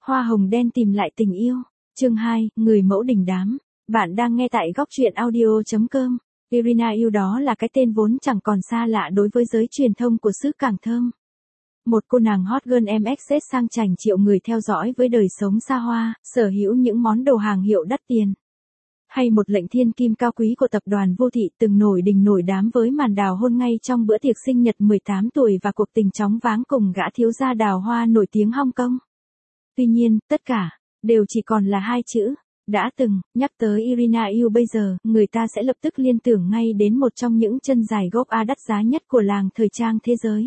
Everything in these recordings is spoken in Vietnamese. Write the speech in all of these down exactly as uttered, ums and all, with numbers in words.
Hoa hồng đen tìm lại tình yêu. Chương hai, người mẫu đình đám. Bạn đang nghe tại góc truyện audio chấm com. Irina Yêu đó là cái tên vốn chẳng còn xa lạ đối với giới truyền thông của xứ Cảng Thơm. Một cô nàng hot girl em ích ét sang chảnh triệu người theo dõi với đời sống xa hoa, sở hữu những món đồ hàng hiệu đắt tiền. Hay một lệnh thiên kim cao quý của tập đoàn Vô Thị từng nổi đình nổi đám với màn đào hôn ngay trong bữa tiệc sinh nhật mười tám tuổi và cuộc tình chóng váng cùng gã thiếu gia đào hoa nổi tiếng Hong Kong. Tuy nhiên, tất cả, đều chỉ còn là hai chữ. Đã từng, nhắc tới Irina Yêu bây giờ, người ta sẽ lập tức liên tưởng ngay đến một trong những chân dài gốc A đắt giá nhất của làng thời trang thế giới.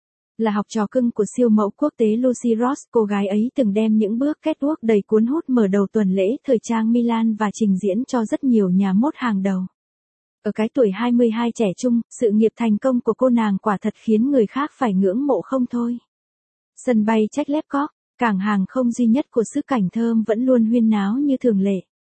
Là học trò cưng của siêu mẫu quốc tế Lucy Ross, cô gái ấy từng đem những bước catwalk đầy cuốn hút mở đầu tuần lễ thời trang Milan và trình diễn cho rất nhiều nhà mốt hàng đầu. Ở cái tuổi hai mươi hai trẻ trung, sự nghiệp thành công của cô nàng quả thật khiến người khác phải ngưỡng mộ không thôi. Sân bay Chekhlepkov, cảng hàng không duy nhất của xứ Cảnh Thơm vẫn luôn huyên náo như thường lệ.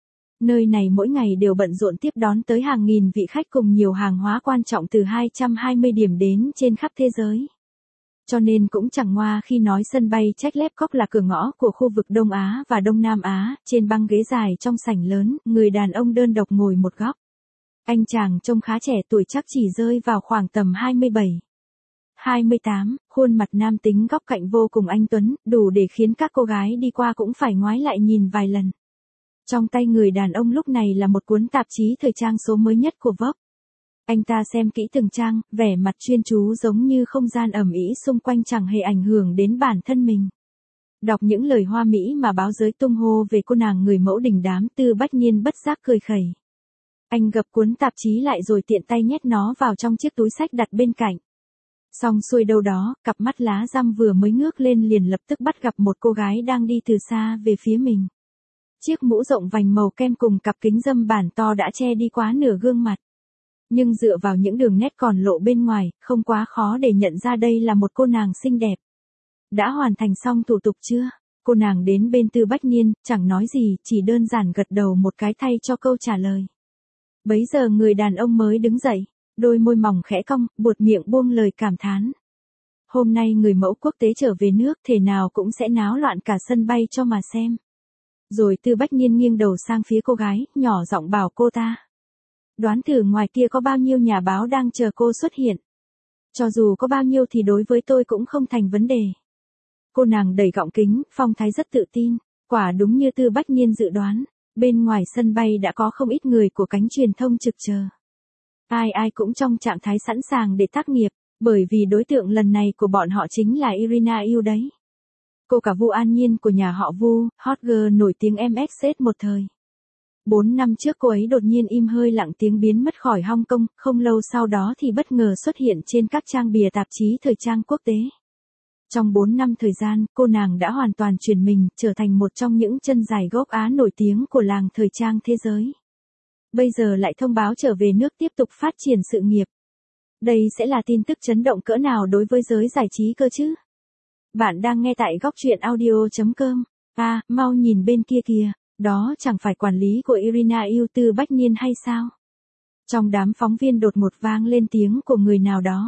Nơi này mỗi ngày đều bận rộn tiếp đón tới hàng nghìn vị khách cùng nhiều hàng hóa quan trọng từ hai trăm hai mươi điểm đến trên khắp thế giới. Cho nên cũng chẳng ngoa khi nói sân bay Chekhlepkov là cửa ngõ của khu vực Đông Á và Đông Nam Á, trên băng ghế dài trong sảnh lớn, người đàn ông đơn độc ngồi một góc. Anh chàng trông khá trẻ tuổi chắc chỉ rơi vào khoảng tầm hai mươi bảy. hai mươi tám, khuôn mặt nam tính góc cạnh vô cùng anh tuấn, đủ để khiến các cô gái đi qua cũng phải ngoái lại nhìn vài lần. Trong tay người đàn ông lúc này là một cuốn tạp chí thời trang số mới nhất của Vogue. Anh ta xem kỹ từng trang, vẻ mặt chuyên chú giống như không gian ầm ĩ xung quanh chẳng hề ảnh hưởng đến bản thân mình. Đọc những lời hoa mỹ mà báo giới tung hô về cô nàng người mẫu đình đám, Tư Bách Nhiên bất giác cười khẩy. Anh gập cuốn tạp chí lại rồi tiện tay nhét nó vào trong chiếc túi xách đặt bên cạnh. Xong xuôi đâu đó, cặp mắt lá răm vừa mới ngước lên liền lập tức bắt gặp một cô gái đang đi từ xa về phía mình. Chiếc mũ rộng vành màu kem cùng cặp kính râm bản to đã che đi quá nửa gương mặt. Nhưng dựa vào những đường nét còn lộ bên ngoài, không quá khó để nhận ra đây là một cô nàng xinh đẹp. Đã hoàn thành xong thủ tục chưa? Cô nàng đến bên Tư Bách Nhiên, chẳng nói gì, chỉ đơn giản gật đầu một cái thay cho câu trả lời. Bấy giờ người đàn ông mới đứng dậy, đôi môi mỏng khẽ cong, buột miệng buông lời cảm thán. Hôm nay người mẫu quốc tế trở về nước, thể nào cũng sẽ náo loạn cả sân bay cho mà xem. Rồi Tư Bách Nhiên nghiêng đầu sang phía cô gái, nhỏ giọng bảo cô ta. Đoán thử ngoài kia có bao nhiêu nhà báo đang chờ cô xuất hiện. Cho dù có bao nhiêu thì đối với tôi cũng không thành vấn đề. Cô nàng đẩy gọng kính, phong thái rất tự tin, quả đúng như Tư Bách Nhiên dự đoán. Bên ngoài sân bay đã có không ít người của cánh truyền thông trực chờ. Ai ai cũng trong trạng thái sẵn sàng để tác nghiệp, bởi vì đối tượng lần này của bọn họ chính là Irina Yêu đấy. Cô cả Vu An Nhiên của nhà họ Vu, hot girl nổi tiếng em ích ét một thời. Bốn năm trước cô ấy đột nhiên im hơi lặng tiếng biến mất khỏi Hong Kong, không lâu sau đó thì bất ngờ xuất hiện trên các trang bìa tạp chí thời trang quốc tế. Trong bốn năm thời gian, cô nàng đã hoàn toàn chuyển mình, trở thành một trong những chân dài gốc Á nổi tiếng của làng thời trang thế giới. Bây giờ lại thông báo trở về nước tiếp tục phát triển sự nghiệp. Đây sẽ là tin tức chấn động cỡ nào đối với giới giải trí cơ chứ? Bạn đang nghe tại góc truyện audio chấm com. À, mau nhìn bên kia kìa, đó chẳng phải quản lý của Irina Yêu Tư Bách Nhiên hay sao? Trong đám phóng viên đột ngột vang lên tiếng của người nào đó.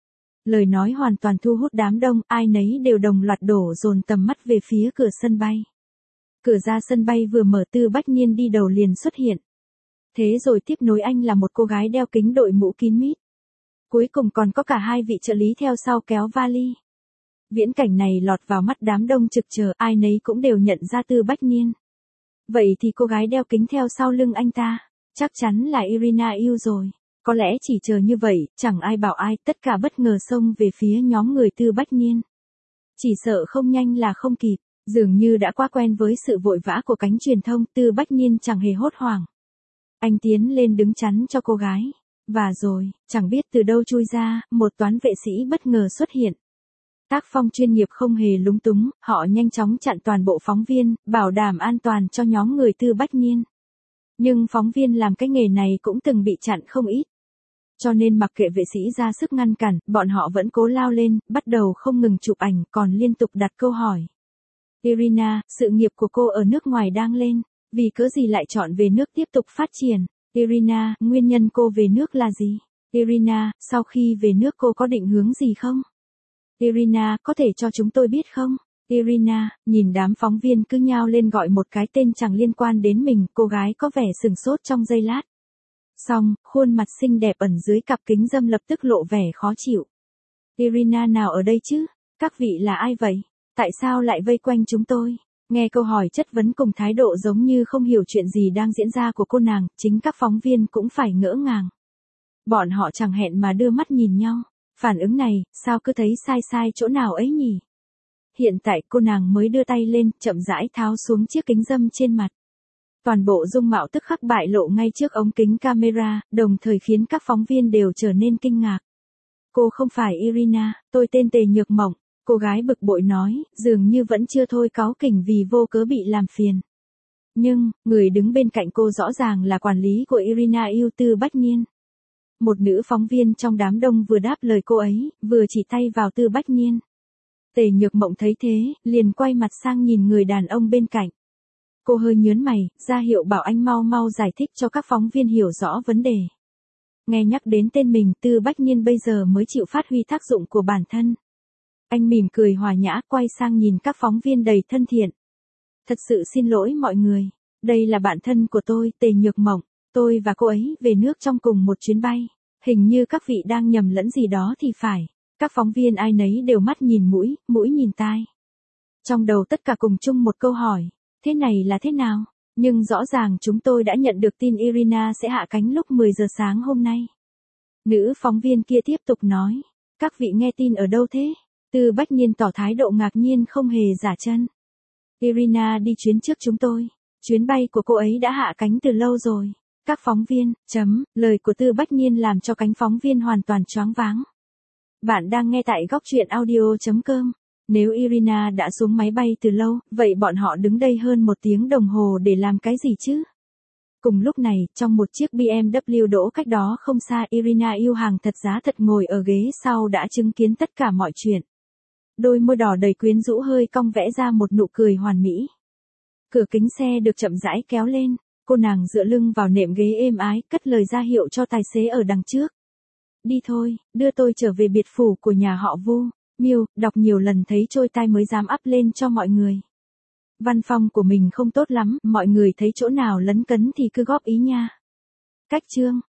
Lời nói hoàn toàn thu hút đám đông, ai nấy đều đồng loạt đổ dồn tầm mắt về phía cửa sân bay. Cửa ra sân bay vừa mở, Tư Bách Nhiên đi đầu liền xuất hiện. Thế rồi tiếp nối anh là một cô gái đeo kính đội mũ kín mít. Cuối cùng còn có cả hai vị trợ lý theo sau kéo vali. Viễn cảnh này lọt vào mắt đám đông trực chờ, ai nấy cũng đều nhận ra Tư Bách Nhiên. Vậy thì cô gái đeo kính theo sau lưng anh ta, chắc chắn là Irina Yêu rồi. Có lẽ chỉ chờ như vậy, chẳng ai bảo ai, tất cả bất ngờ xông về phía nhóm người Tư Bách Nhiên. Chỉ sợ không nhanh là không kịp, dường như đã quá quen với sự vội vã của cánh truyền thông, Tư Bách Nhiên chẳng hề hốt hoảng. Anh tiến lên đứng chắn cho cô gái. Và rồi, chẳng biết từ đâu chui ra, một toán vệ sĩ bất ngờ xuất hiện. Tác phong chuyên nghiệp không hề lúng túng, họ nhanh chóng chặn toàn bộ phóng viên, bảo đảm an toàn cho nhóm người Tư Bách Nhiên. Nhưng phóng viên làm cái nghề này cũng từng bị chặn không ít. Cho nên mặc kệ vệ sĩ ra sức ngăn cản, bọn họ vẫn cố lao lên, bắt đầu không ngừng chụp ảnh, còn liên tục đặt câu hỏi. Irina, sự nghiệp của cô ở nước ngoài đang lên, vì cớ gì lại chọn về nước tiếp tục phát triển? Irina, nguyên nhân cô về nước là gì? Irina, sau khi về nước cô có định hướng gì không? Irina, có thể cho chúng tôi biết không? Irina, nhìn đám phóng viên cứ nhao lên gọi một cái tên chẳng liên quan đến mình, cô gái có vẻ sừng sốt trong giây lát. Xong, khuôn mặt xinh đẹp ẩn dưới cặp kính râm lập tức lộ vẻ khó chịu. Irina nào ở đây chứ? Các vị là ai vậy? Tại sao lại vây quanh chúng tôi? Nghe câu hỏi chất vấn cùng thái độ giống như không hiểu chuyện gì đang diễn ra của cô nàng, chính các phóng viên cũng phải ngỡ ngàng. Bọn họ chẳng hẹn mà đưa mắt nhìn nhau. Phản ứng này, sao cứ thấy sai sai chỗ nào ấy nhỉ? Hiện tại cô nàng mới đưa tay lên, chậm rãi tháo xuống chiếc kính râm trên mặt. Toàn bộ dung mạo tức khắc bại lộ ngay trước ống kính camera, đồng thời khiến các phóng viên đều trở nên kinh ngạc. Cô không phải Irina, tôi tên Tề Nhược Mộng, cô gái bực bội nói, dường như vẫn chưa thôi cáu kỉnh vì vô cớ bị làm phiền. Nhưng, người đứng bên cạnh cô rõ ràng là quản lý của Irina yêu Tư Bách Niên. Một nữ phóng viên trong đám đông vừa đáp lời cô ấy, vừa chỉ tay vào Tư Bách Niên. Tề Nhược Mộng thấy thế, liền quay mặt sang nhìn người đàn ông bên cạnh. Cô hơi nhớn mày, ra hiệu bảo anh mau mau giải thích cho các phóng viên hiểu rõ vấn đề. Nghe nhắc đến tên mình, Tư Bách Niên bây giờ mới chịu phát huy tác dụng của bản thân. Anh mỉm cười hòa nhã, quay sang nhìn các phóng viên đầy thân thiện. Thật sự xin lỗi mọi người, đây là bạn thân của tôi, Tề Nhược Mộng, tôi và cô ấy về nước trong cùng một chuyến bay. Hình như các vị đang nhầm lẫn gì đó thì phải. Các phóng viên ai nấy đều mắt nhìn mũi, mũi nhìn tai. Trong đầu tất cả cùng chung một câu hỏi, thế này là thế nào? Nhưng rõ ràng chúng tôi đã nhận được tin Irina sẽ hạ cánh lúc mười giờ sáng hôm nay. Nữ phóng viên kia tiếp tục nói, các vị nghe tin ở đâu thế? Tư Bách Niên tỏ thái độ ngạc nhiên không hề giả chân. Irina đi chuyến trước chúng tôi, chuyến bay của cô ấy đã hạ cánh từ lâu rồi. Các phóng viên, chấm, lời của Tư Bách Niên làm cho cánh phóng viên hoàn toàn choáng váng. Bạn đang nghe tại góc truyện audio chấm com. Nếu Irina đã xuống máy bay từ lâu, vậy bọn họ đứng đây hơn một tiếng đồng hồ để làm cái gì chứ? Cùng lúc này, trong một chiếc bê em vê đỗ cách đó không xa, Irina yêu hàng thật giá thật ngồi ở ghế sau đã chứng kiến tất cả mọi chuyện. Đôi môi đỏ đầy quyến rũ hơi cong vẽ ra một nụ cười hoàn mỹ. Cửa kính xe được chậm rãi kéo lên, cô nàng dựa lưng vào nệm ghế êm ái, cất lời ra hiệu cho tài xế ở đằng trước. Đi thôi, đưa tôi trở về biệt phủ của nhà họ Vu. Miêu, đọc nhiều lần thấy trôi tai mới dám up lên cho mọi người. Văn phong của mình không tốt lắm, mọi người thấy chỗ nào lấn cấn thì cứ góp ý nha. Cách chương